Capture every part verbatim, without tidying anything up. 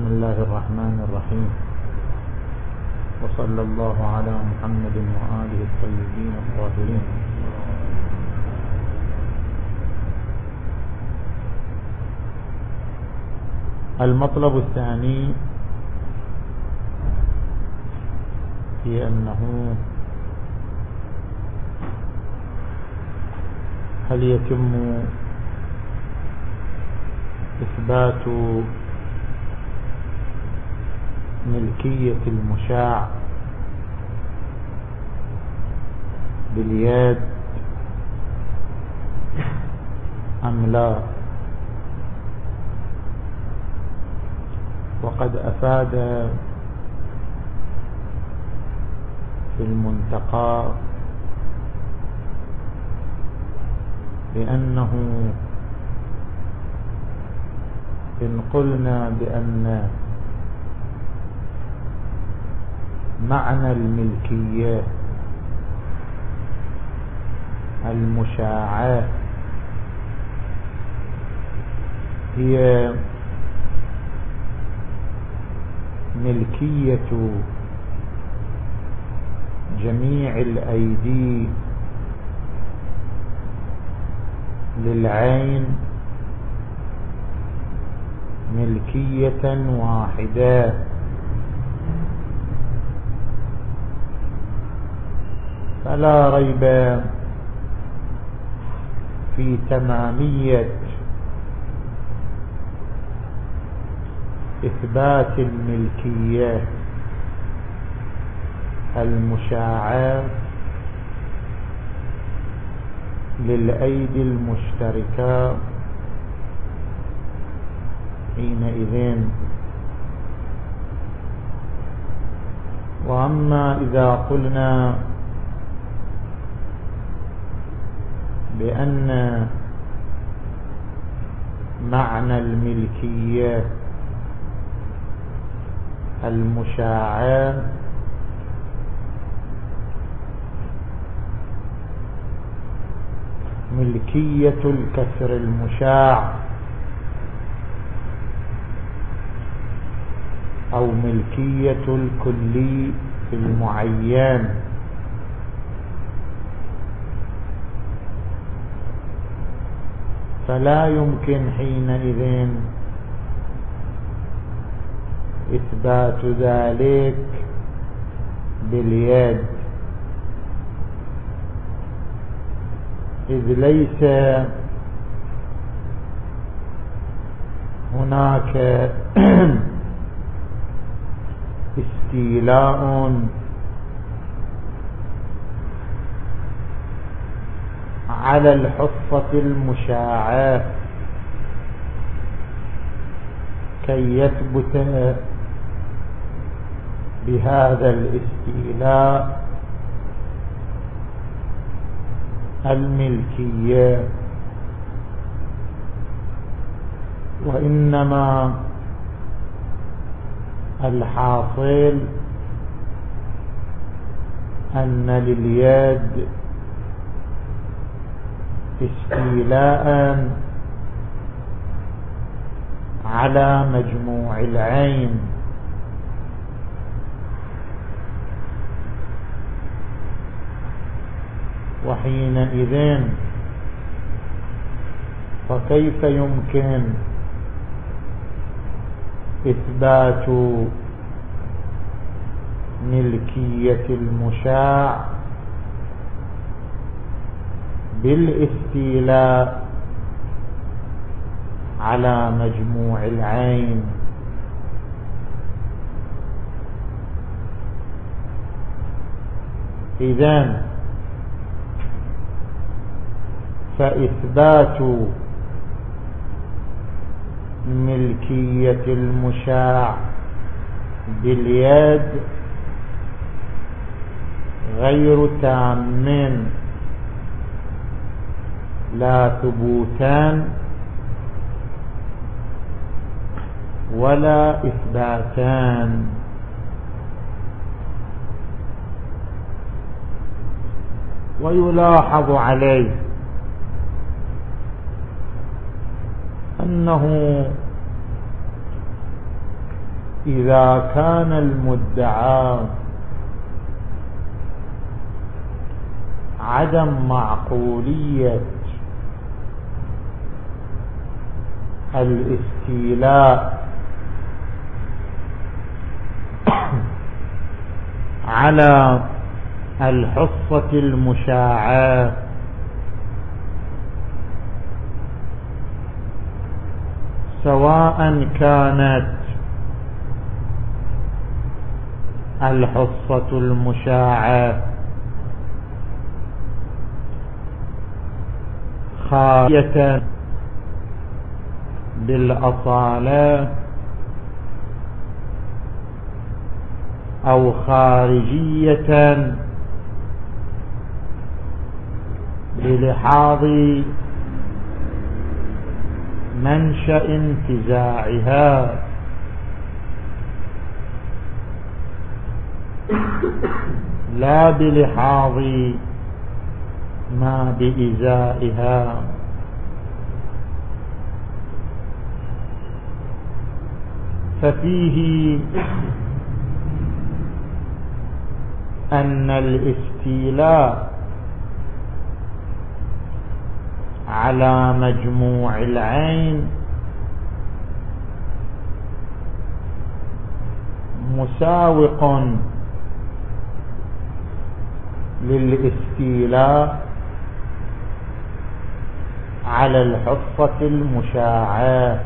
الله الرحمن الرحيم، وصلى الله على محمد وآله الطيبين الطاهرين. المطلب الثاني في أنه هل يتم إثبات ملكية المشاع باليد أم لا؟ وقد أفاد في المنتقى بأنه إن قلنا بأن معنى الملكية المشاعة هي ملكية جميع الأيدي للعين ملكية واحدة، فلا ريب في تمامية إثبات الملكية المشاعة للأيدي المشتركة حينئذ. وأما إذا قلنا بأن معنى الملكية المشاعة ملكية الكسر المشاع أو ملكية الكلي المعين، فلا يمكن حينئذ إثبات ذلك باليد، إذ ليس هناك استيلاء على الحصة المشاعة كي يثبت بهذا الاستيلاء الملكية، وإنما الحاصل أن لليد استيلاء على مجموع العين، وحينئذ فكيف يمكن إثبات ملكية المشاع بالاستيلاء على مجموع العين؟ إذن فإثبات ملكية المشاع باليد غير تام، لا ثبوتان ولا إثباتان. ويلاحظ عليه أنه إذا كان المدعى عدم معقولية الاستيلاء على الحصة المشاعة سواء كانت الحصة المشاعة خالية بالأصالة أو خارجية بلحاظ منشأ انتزاعها لا بلحاظ ما بإزائها. ففيه أن الاستيلاء على مجموع العين مساوق للاستيلاء على الحصة المشاعة.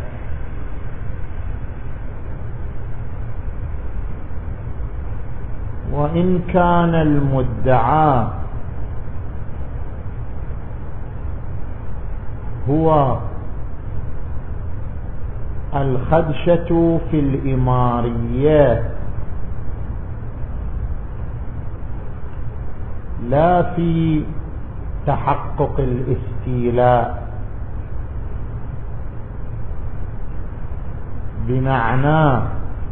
وإن كان المدعى هو الخدشة في الإمارية لا في تحقق الاستيلاء، بمعنى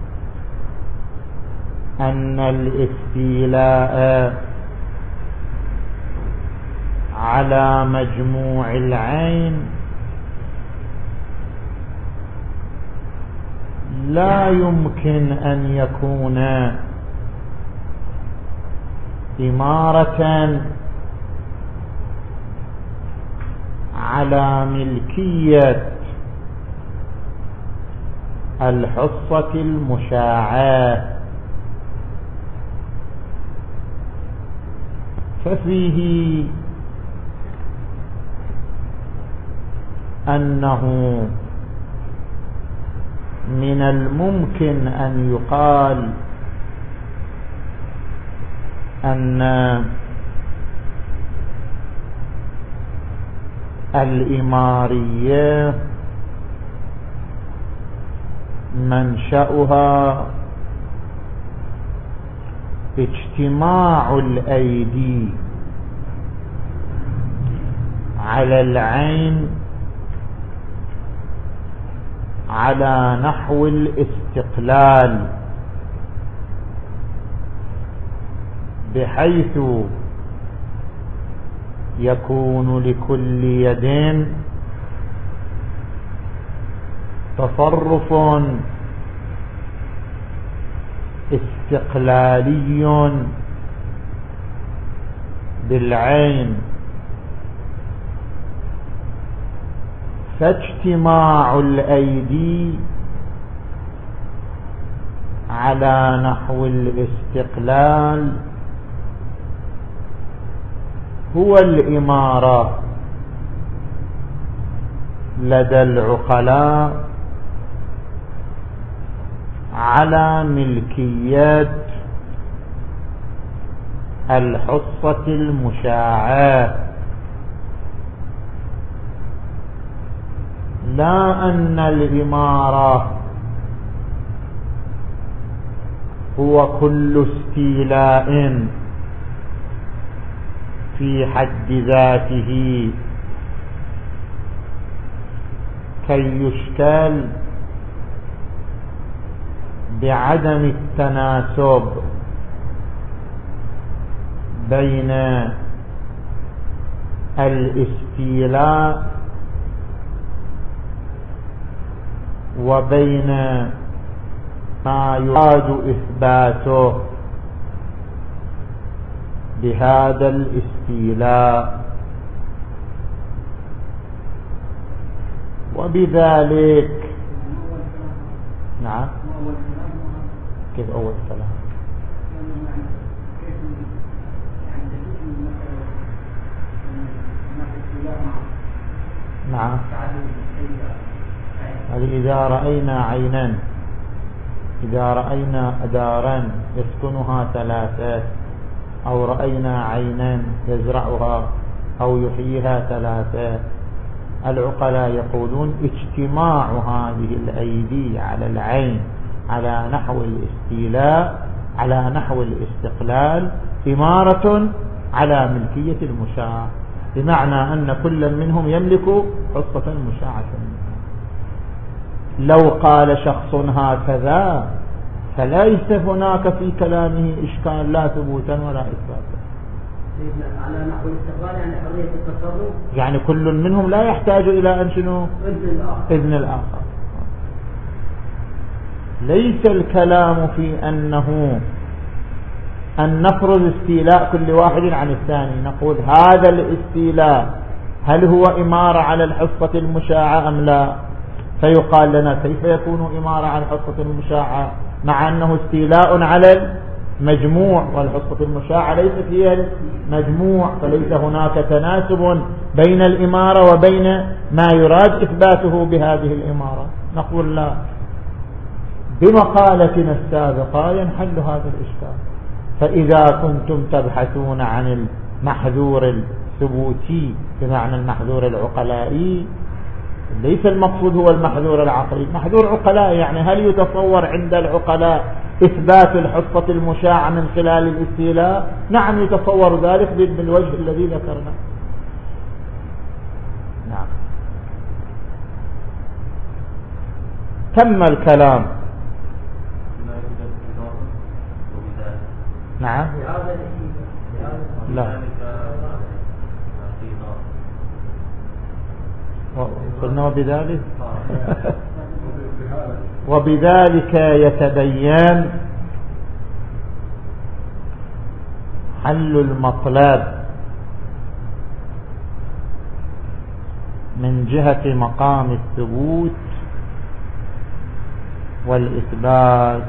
أن الاستيلاء على مجموع العين لا يمكن أن يكون إمارة على ملكية الحصة المشاعة. ففيه أنه من الممكن أن يقال أن الإمارية منشأها اجتماع الأيدي على العين على نحو الاستقلال، بحيث يكون لكل يد تصرف استقلالي بالعين. فاجتماع الأيدي على نحو الاستقلال هو الإمارة لدى العقلاء على ملكية الحصة المشاعة، لا أن الإمارة هو كل استيلاء في حد ذاته كي يشكل بعدم التناسب بين الاستيلاء وبين ما يراد إثباته بهذا الاستيلاء، وبذلك نعم. كيف أول كلام؟ نعم. إذا رأينا عينا، إذا رأينا دارا يسكنها ثلاثة، أو رأينا عينا يزرعها أو يحييها ثلاثة، العقلاء يقولون اجتماع هذه الأيدي على العين على نحو الاستيلاء على نحو الاستقلال إمارة على ملكية المشاع، بمعنى أن كل منهم يملك حصة مشاعة. لو قال شخص هكذا فليس هناك في كلامه إشكال، لا ثبوتا ولا إثباتا. على نحو الاستقلال يعني حرية التصرف، يعني كل منهم لا يحتاج إلى أن شنو؟ إذن الآخر. إذن الآخر. ليس الكلام في أنه أن نفرض استيلاء كل واحد عن الثاني، نقول هذا الاستيلاء هل هو إمارة على الحصة المشاعة أم لا؟ فيقال لنا كيف يكون إمارة على الحصة المشاعة مع أنه استيلاء على المجموع، والحصة المشاعة ليست هي المجموع، فليس هناك تناسب بين الإمارة وبين ما يراد إثباته بهذه الإمارة. نقول لا، بمقالتنا السابقة ينحل هذا الإشكال. فإذا كنتم تبحثون عن المحذور الثبوتي بمعنى المحذور العقلائي، ليس المقصود هو المحذور العقلي. محذور عقلاء يعني هل يتصور عند العقلاء إثبات الحصة المشاعة من خلال الاستيلاء؟ نعم يتصور ذلك بالوجه الذي ذكرنا. نعم. تم الكلام. نعم. لا، قلنا وبذلك وبذلك يتبين حل المطلب من جهة مقام الثبوت والإثبات.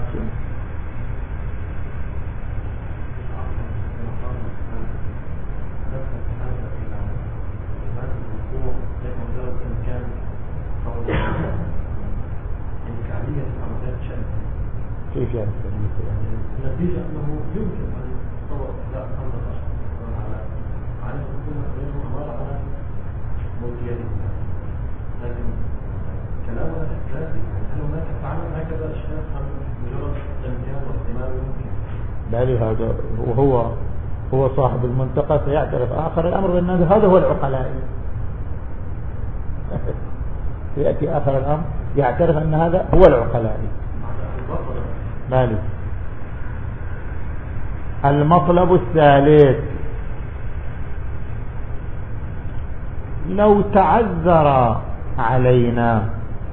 كيف يعني النتيجة أنه يمكن أن يتصور إحداث أمر على على الحكومة غير أمارة على ملكيتها، لكن كلامنا الأساسي هل هناك فعلا هكذا أشياء أم مجرد إمكان واحتمال ممكن؟ بل هذا وهو هو صاحب المنطقة سيعترف آخر الأمر بأن هذا هو العقلاء. يأتي آخر الأمر يعترف أن هذا هو العقلاء. مالي. المطلب الثالث، لو تعذر علينا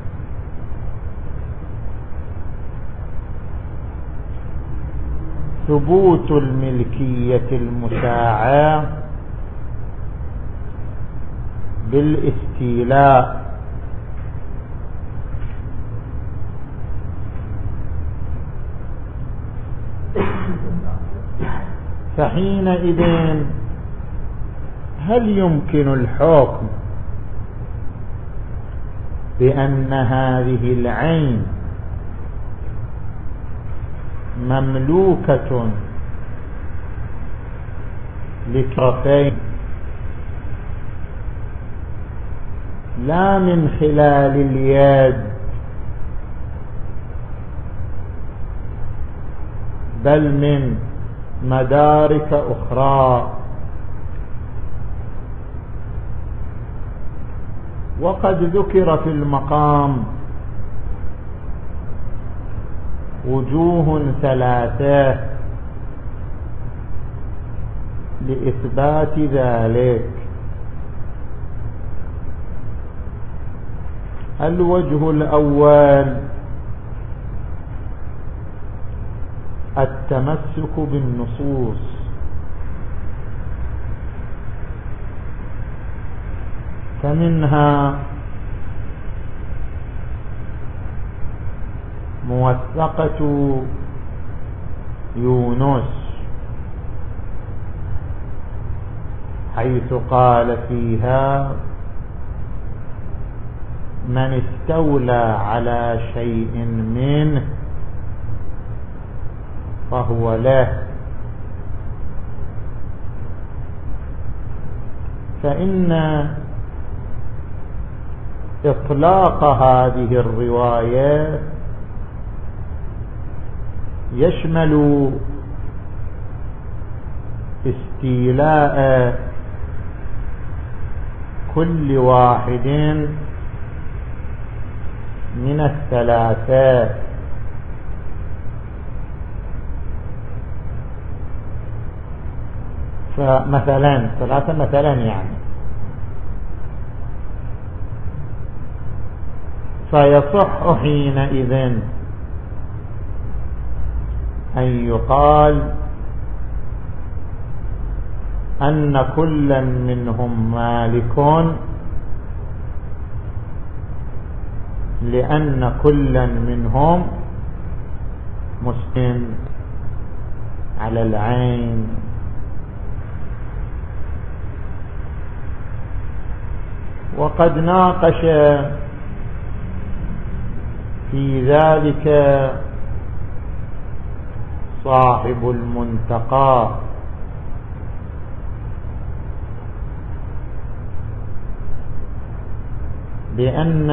ثبوت الملكية المشاعة بالاستيلاء فحينئذ هل يمكن الحكم بأن هذه العين مملوكة لطرفين لا من خلال اليد بل من مدارك أخرى؟ وقد ذكر في المقام وجوه ثلاثة لإثبات ذلك. الوجه الأول التمسك بالنصوص، فمنها موثقة يونس حيث قال فيها: من استولى على شيء منه فهو له. فإن إطلاق هذه الرواية يشمل استيلاء كل واحد من الثلاثة، فمثلا ثلاثة مثلا يعني فيصح حينئذ أن يقال أن كلا منهم مالك، لأن كلا منهم مسلم على العين. وقد ناقش في ذلك صاحب المنتقى بأن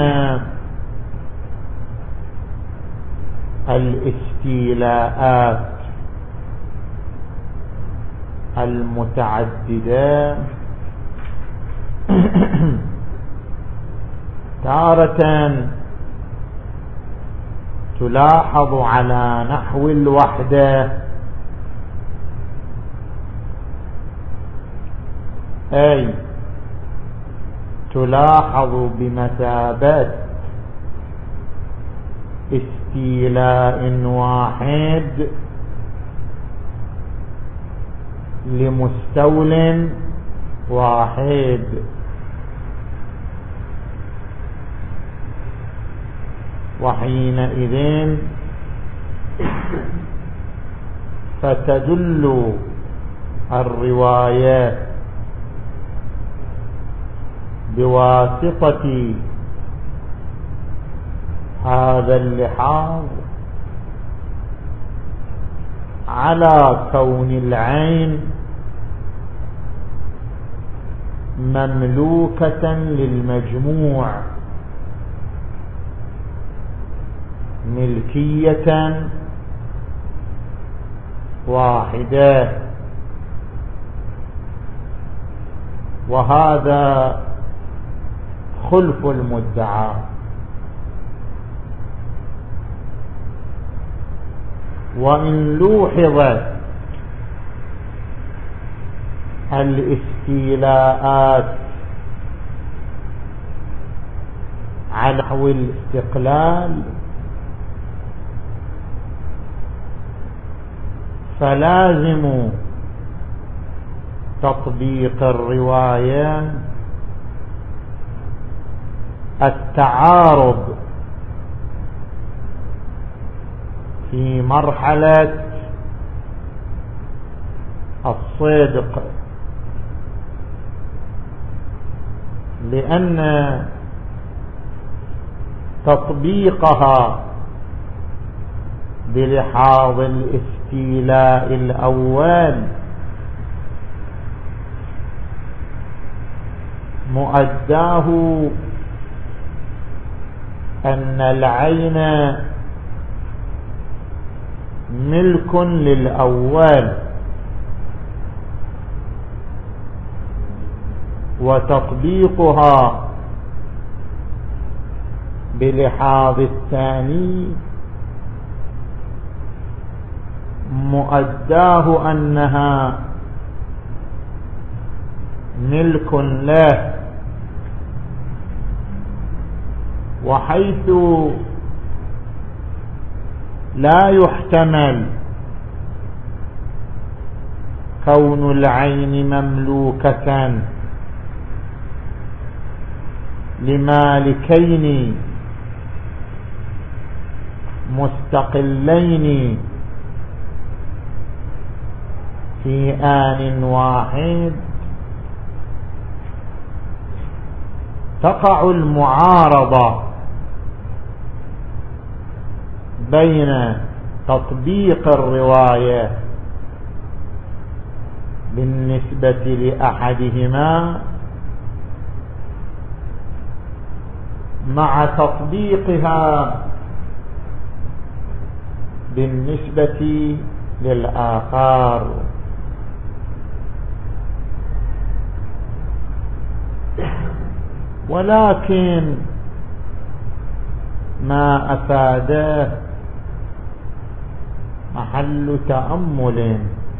الاستيلاءات المتعددة تارة تلاحظ على نحو الوحدة، أي تلاحظ بمثابة استيلاء واحد لمستول واحد. وحينئذ فتدل الرواية بواسطة هذا اللحاظ على كون العين مملوكة للمجموع ملكية واحدة، وهذا خلف المدعى. وإن لوحظ الاستيلاءات على نحو الاستقلال فلازم تطبيق الرواية التعارض في مرحلة الصدق، لأن تطبيقها بلحاظ الاستيلاء الأول مؤداه أن العين ملك للأول، وتطبيقها بلحاظ الثاني مؤداه أنها ملك له. وحيث لا يحتمل كون العين مملوكة لمالكين مستقلين في آن واحد تقع المعارضة بين تطبيق الرواية بالنسبة لأحدهما مع تطبيقها بالنسبة للآخر. ولكن ما أفاده محل تأمل،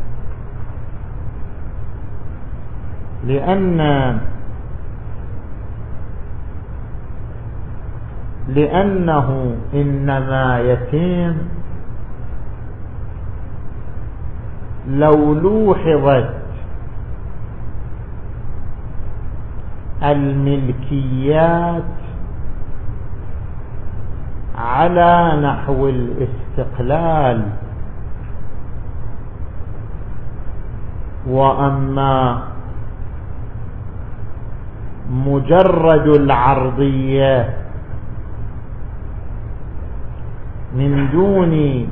لأن لأنه إنما يتم لو لوحظت الملكيات على نحو الاستقلال، وأما مجرد العرضية من دون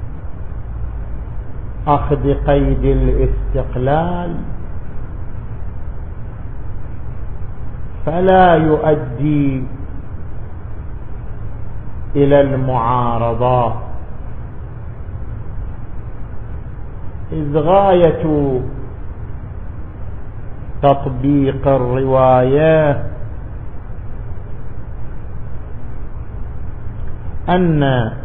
أخذ قيد الاستقلال فلا يؤدي إلى المعارضة، إذ غاية تطبيق الرواية أن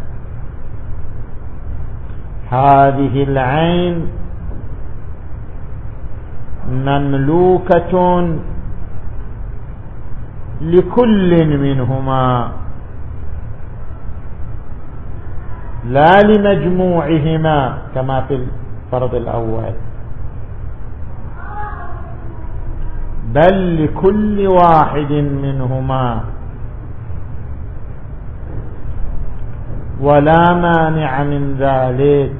هذه العين مملوكة لكل منهما لا لمجموعهما كما في الفرض الأول، بل لكل واحد منهما، ولا مانع من ذلك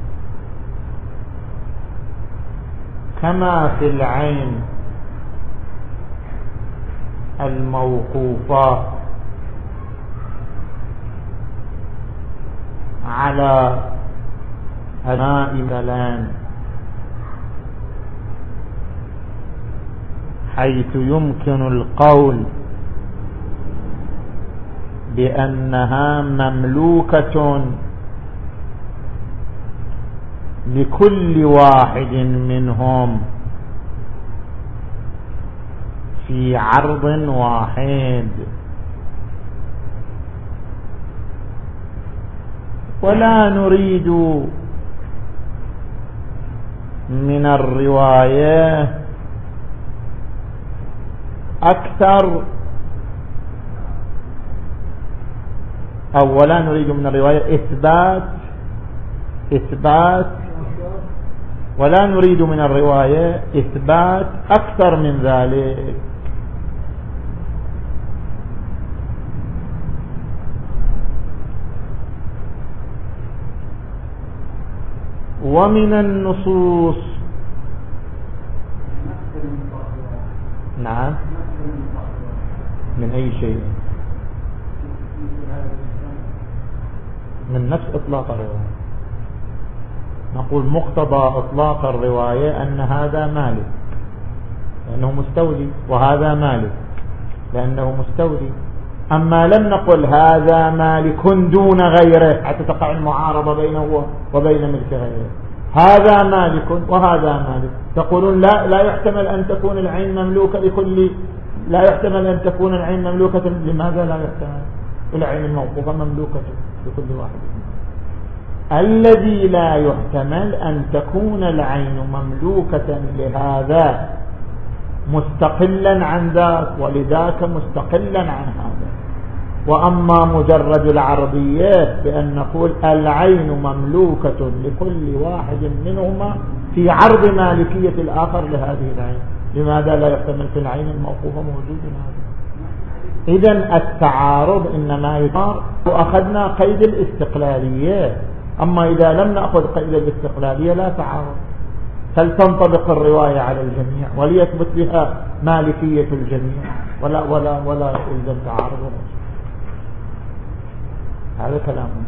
كما في العين الموقوفة على أناء كلام، حيث يمكن القول بأنها مملوكة لكل واحد منهم في عرض واحد، ولا نريد من الرواية أكثر أو ولا نريد من الرواية إثبات إثبات ولا نريد من الرواية إثبات أكثر من ذلك. ومن النصوص نعم من أي شيء من نفس إطلاق الرواية، نقول مقتضى إطلاق الرواية أن هذا مالك لأنه مستولي وهذا مالك لأنه مستولي، أما لم نقل هذا مالك دون غيره حتى تقع المعارضة بينه وبين ملك غيره، هذا مالك وهذا مالك، تقولون لا لا يحتمل أن تكون العين مملوكة لكل لا يحتمل أن تكون العين مملوكة، لماذا لا يحتمل؟ العين الموقوفة مملوكة لكل واحد. الذي لا يحتمل أن تكون العين مملوكة لهذا مستقلا عن ذاك ولذاك مستقلا عن هذا، وأما مجرد العرضيات بأن نقول العين مملوكة لكل واحد منهما في عرض مالكية الآخر لهذه العين. لماذا لا يحتمل في العين الموقوفة موجود هذا؟ إذن التعارض إنما يصار وأخذنا قيد الاستقلالية، أما إذا لم نأخذ قيد الاستقلالية لا تعارض، فلتنطبق الرواية على الجميع وليثبت بها مالكية الجميع ولا ولا ولا يلزم تعارض. هذا كلامه.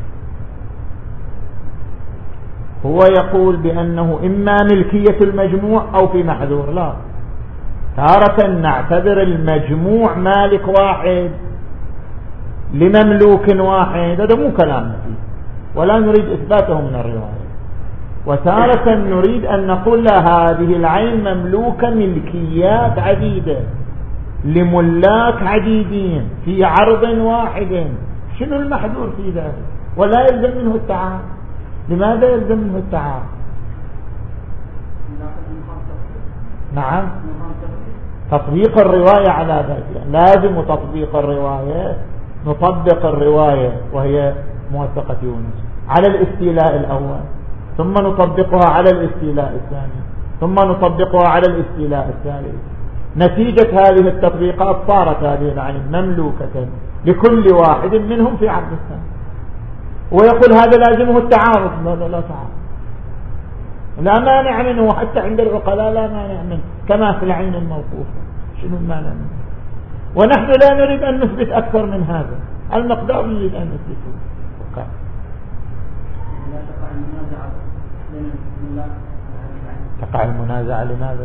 هو يقول بأنه إما ملكية المجموع أو في محذور. لا، تارة نعتبر المجموع مالك واحد لمملوك واحد، هذا مو كلامنا فيه ولا نريد إثباته من الرواية. وتارة نريد أن نقول لا، هذه العين مملوكة ملكيات عديدة لملاك عديدين في عرض واحد. شنو المحذور في ذلك؟ ولا يلزم منه التعارض. لماذا يلزم منه التعارض؟ نعم، تطبيق الرواية على ذلك. لازم تطبيق الرواية، نطبق الرواية وهي موثقة يونس على الاستيلاء الأول، ثم نطبقها على الاستيلاء الثاني، ثم نطبقها على الاستيلاء الثالث. نتيجة هذه التطبيقات صارت هذه العين مملوكة لكل واحد منهم في عرض الثاني. ويقول هذا لازمه التعارض. لا لا, لا تعارض، لا مانع منه، حتى عند العقلاء لا مانع منه كما في العين الموقوفة. شنو المانع منه؟ ونحن لا نريد أن نثبت أكثر من هذا المقدار، نريد أن نثبته. تقع المنازعة لماذا؟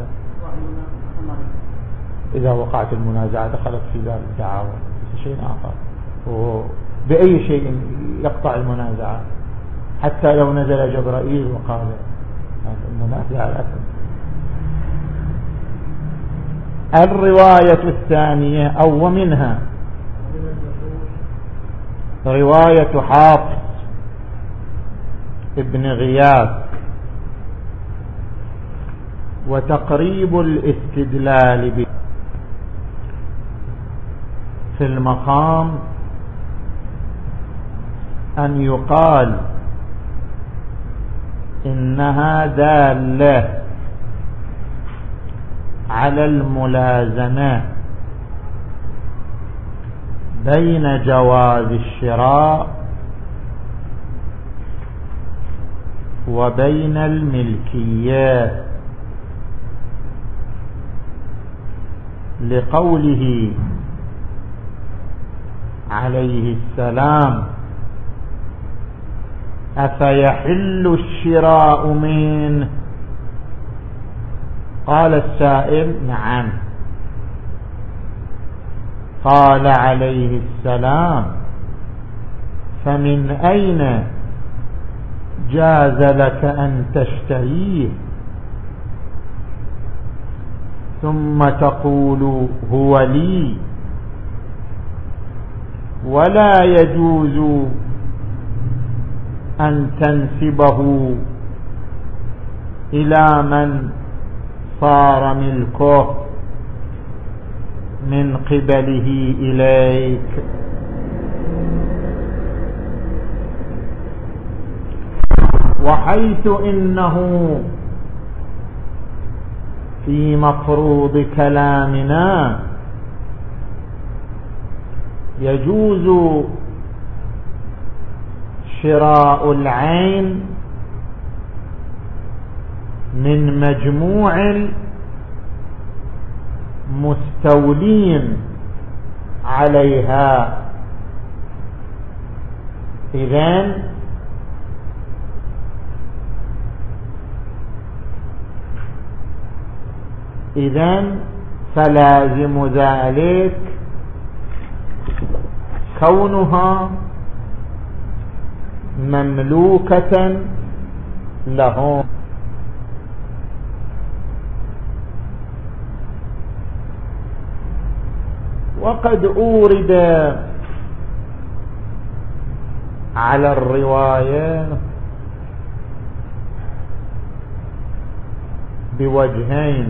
إذا وقعت المنازعة دخلت في باب التعارض، شيء آخر. بأي شيء يقطع المنازعة؟ حتى لو نزل جبرائيل وقال المنازعة الأكل. الرواية الثانية أو ومنها رواية حافظ ابن غياث وتقريب الاستدلال به في المقام أن يقال إنها دالة على الملازمة بين جواز الشراء وبين الملكية، لقوله عليه السلام: أفيحل الشراء منه؟ قال السائل: نعم. قال عليه السلام: فمن أين جاز لك أن تشتريه ثم تقول هو لي، ولا يجوز أن تنسبه إلى من صار ملكه من قبله إليك؟ وحيث إنه في مفروض كلامنا يجوز شراء العين من مجموع مستولين عليها، إذن إذن فلازم ذلك كونها مملوكة لهم. وقد أورد على الرواية بوجهين: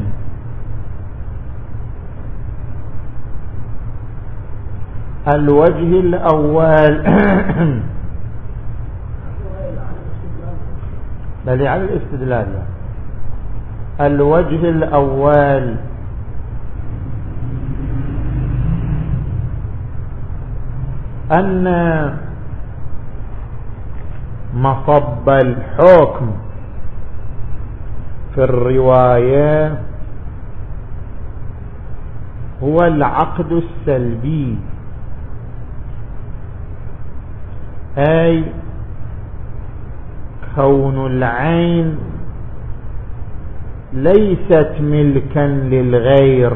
الوجه الأول بل على الاستدلال، الوجه الأول أن مصب الحكم في الرواية هو العقد السلبي، أي كون العين ليست ملكا للغير،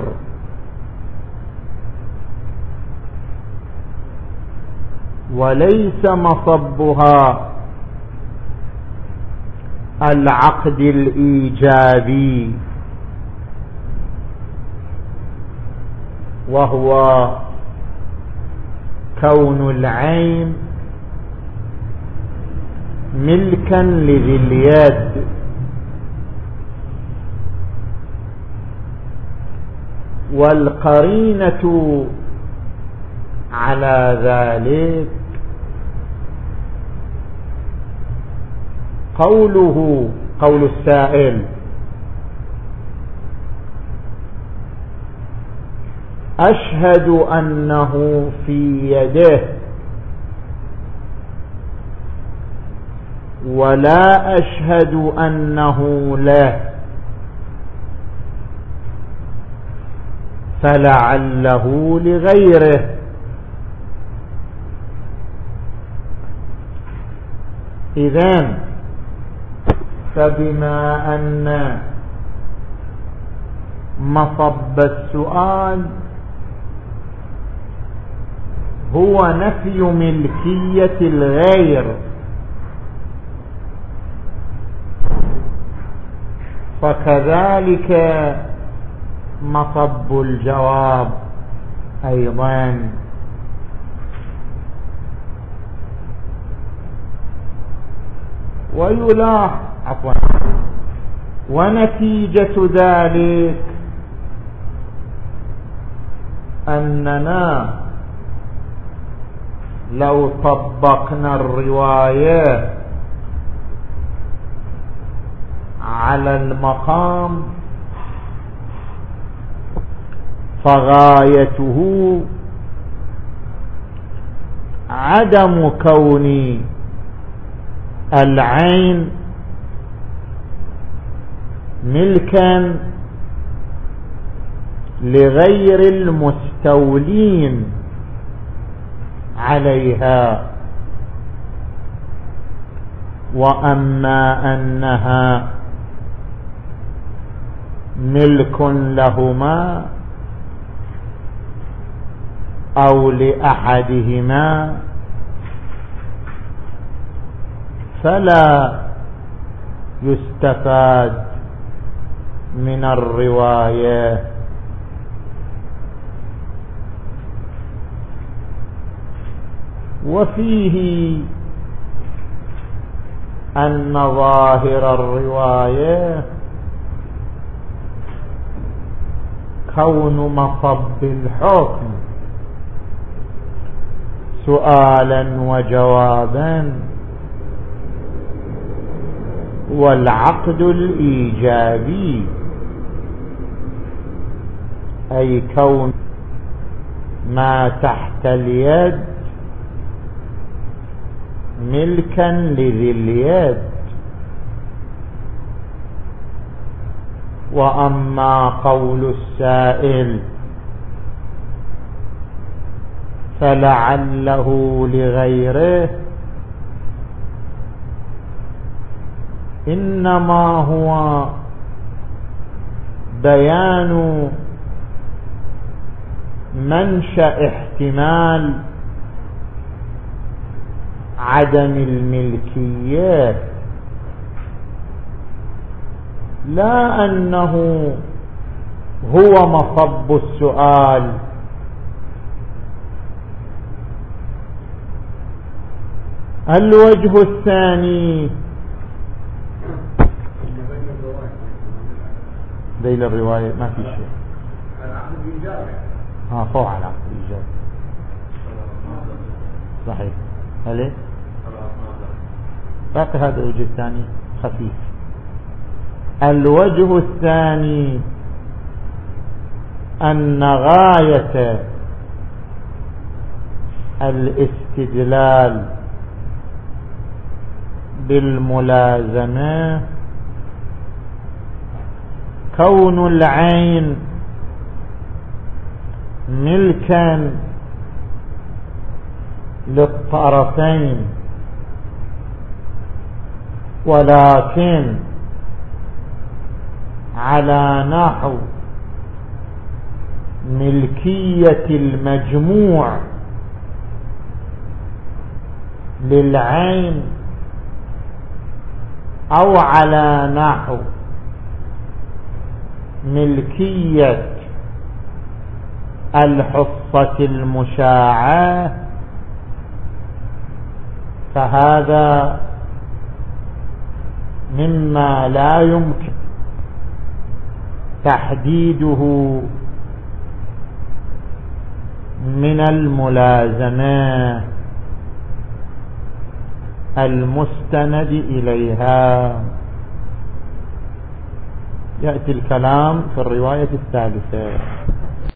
وليس مصبها العقد الإيجابي وهو كون العين ملكا لذي اليد، والقرينة على ذلك قوله قول السائل: أشهد أنه في يده ولا أشهد أنه له، فلعله لغيره. إذن فبما أن مصب السؤال هو نفي ملكية الغير، فكذلك مصب الجواب أيضا. ويلاحظ عفوا ونتيجة ذلك أننا لو طبقنا الرواية على المقام فغايته عدم كون العين ملكا لغير المستولين عليها، وأما أنها ملك لهما أو لأحدهما فلا يستفاد من الرواية. وفيه أن ظاهر الرواية كون مصب الحكم سؤالا وجوابا والعقد الإيجابي، أي كون ما تحت اليد ملكا لذي اليد. وأما قول السائل فلعله لغيره إنما هو بيان منشأ احتمال عدم الملكية، لا أنه هو مصب السؤال. الوجه الثاني بين الرواية ما في شيء، ها فوق على العقد الإيجابي صحيح. هل باقي هذا الوجه الثاني خفيف. الوجه الثاني أن غاية الاستدلال بالملازمة كون العين ملكا للطرفين، ولكن على نحو ملكية المجموع للعين، أو على نحو ملكية الحصة المشاعة، فهذا مما لا يمكن تحديده من الملازمة المستند إليها. يأتي الكلام في الرواية الثالثة.